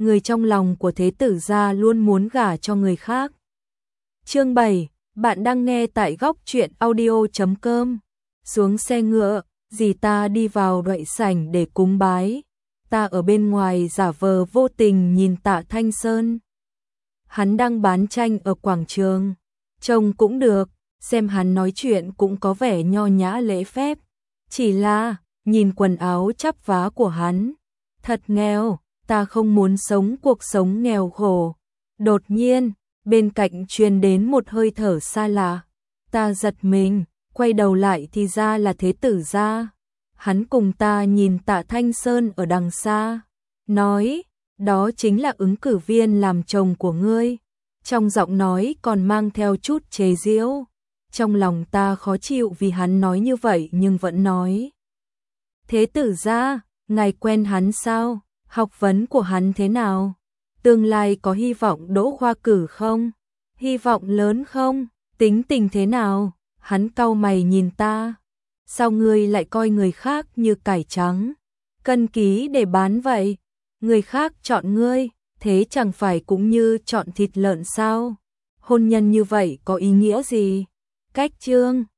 người trong lòng của thế tử gia luôn muốn gả cho người khác. Chương 7, bạn đang nghe tại góc truyện audio.com. Xuống xe ngựa, dì ta đi vào đại sảnh để cúng bái. Ta ở bên ngoài giả vờ vô tình nhìn Tạ Thanh Sơn. Hắn đang bán tranh ở quảng trường. Trông cũng được, xem hắn nói chuyện cũng có vẻ nho nhã lễ phép. Chỉ là, nhìn quần áo chắp vá của hắn, thật nghèo, ta không muốn sống cuộc sống nghèo khổ. Đột nhiên, bên cạnh truyền đến một hơi thở xa lạ. Ta giật mình, quay đầu lại thì ra là thế tử gia. Hắn cùng ta nhìn Tạ Thanh Sơn ở đằng xa, nói, đó chính là ứng cử viên làm chồng của ngươi. Trong giọng nói còn mang theo chút chế giễu. Trong lòng ta khó chịu vì hắn nói như vậy nhưng vẫn nói. Thế tử gia, ngài quen hắn sao? Học vấn của hắn thế nào? Tương lai có hy vọng đỗ khoa cử không? Hy vọng lớn không? Tính tình thế nào? Hắn cau mày nhìn ta. Sao ngươi lại coi người khác như cải trắng? Cân ký để bán vậy? Người khác chọn ngươi, thế chẳng phải cũng như chọn thịt lợn sao? Hôn nhân như vậy có ý nghĩa gì? Cách chương